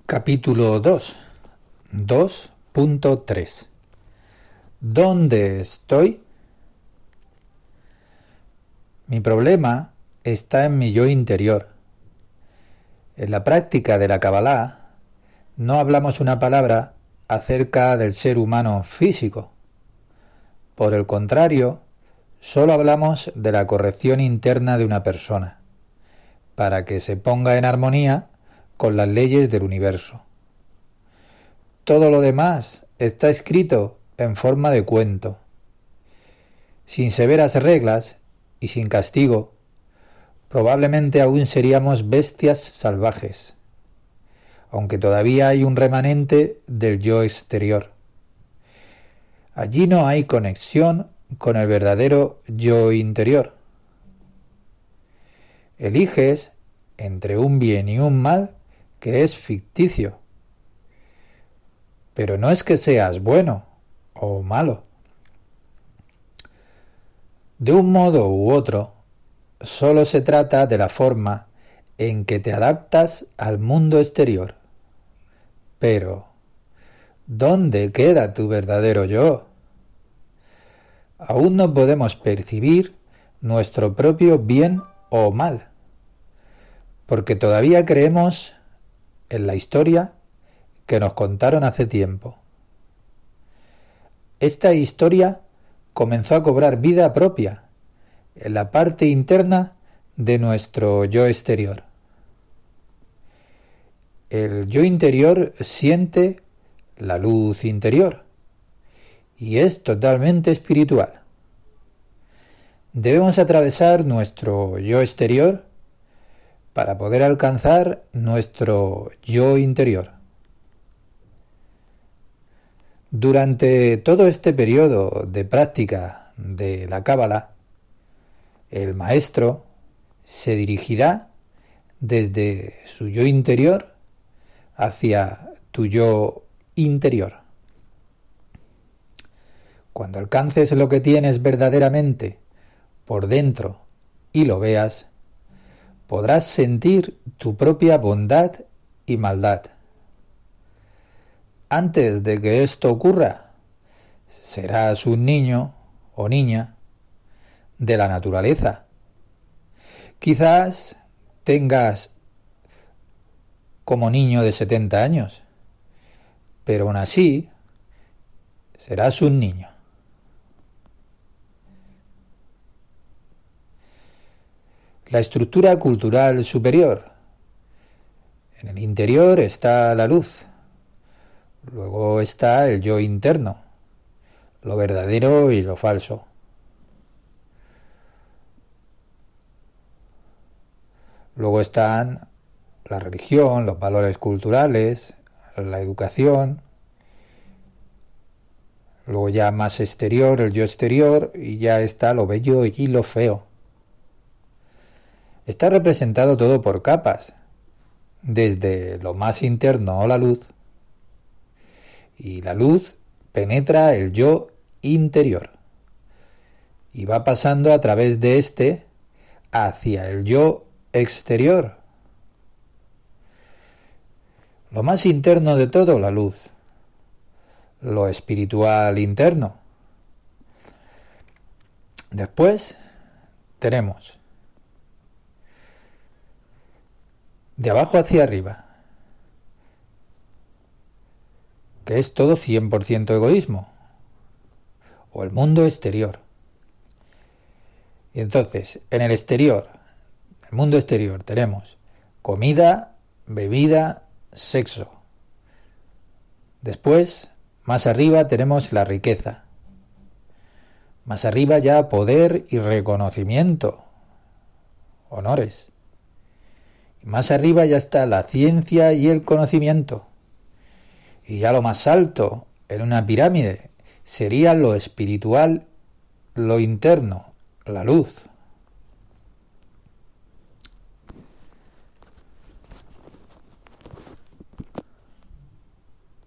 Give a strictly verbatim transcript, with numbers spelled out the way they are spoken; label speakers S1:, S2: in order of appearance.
S1: Capítulo dos, dos punto tres. ¿Dónde estoy? Mi problema está en mi yo interior. En la práctica de la Kabbalah no hablamos una palabra acerca del ser humano físico. Por el contrario, solo hablamos de la corrección interna de una persona, para que se ponga en armonía con las leyes del universo. Todo lo demás está escrito en forma de cuento. Sin severas reglas y sin castigo, probablemente aún seríamos bestias salvajes, aunque todavía hay un remanente del yo exterior. Allí no hay conexión con el verdadero yo interior. Eliges entre un bien y un mal que es ficticio. Pero no es que seas bueno o malo. De un modo u otro, solo se trata de la forma en que te adaptas al mundo exterior. Pero, ¿dónde queda tu verdadero yo? Aún no podemos percibir nuestro propio bien o mal, porque todavía creemos en la historia que nos contaron hace tiempo. Esta historia comenzó a cobrar vida propia en la parte interna de nuestro yo exterior. El yo interior siente la luz interior y es totalmente espiritual. Debemos atravesar nuestro yo exterior para poder alcanzar nuestro yo interior. Durante todo este periodo de práctica de la Kabbalah, el maestro se dirigirá desde su yo interior hacia tu yo interior. Cuando alcances lo que tienes verdaderamente por dentro y lo veas, podrás sentir tu propia bondad y maldad. Antes de que esto ocurra, serás un niño o niña de la naturaleza. Quizás tengas como niño de setenta años, pero aún así serás un niño. La estructura cultural superior. En el interior está la luz. Luego está el yo interno, lo verdadero y lo falso. Luego están la religión, los valores culturales, la educación. Luego ya más exterior, el yo exterior, y ya está lo bello y lo feo. Está representado todo por capas, desde lo más interno o la luz, y la luz penetra el yo interior y va pasando a través de este hacia el yo exterior. Lo más interno de todo, la luz. Lo espiritual interno. Después tenemos de abajo hacia arriba, que es todo cien por ciento egoísmo, o el mundo exterior. Y entonces, en el exterior, el mundo exterior, tenemos comida, bebida, sexo. Después, más arriba, tenemos la riqueza. Más arriba ya poder y reconocimiento, honores. Y más arriba ya está la ciencia y el conocimiento. Y ya lo más alto, en una pirámide, sería lo espiritual, lo interno, la luz.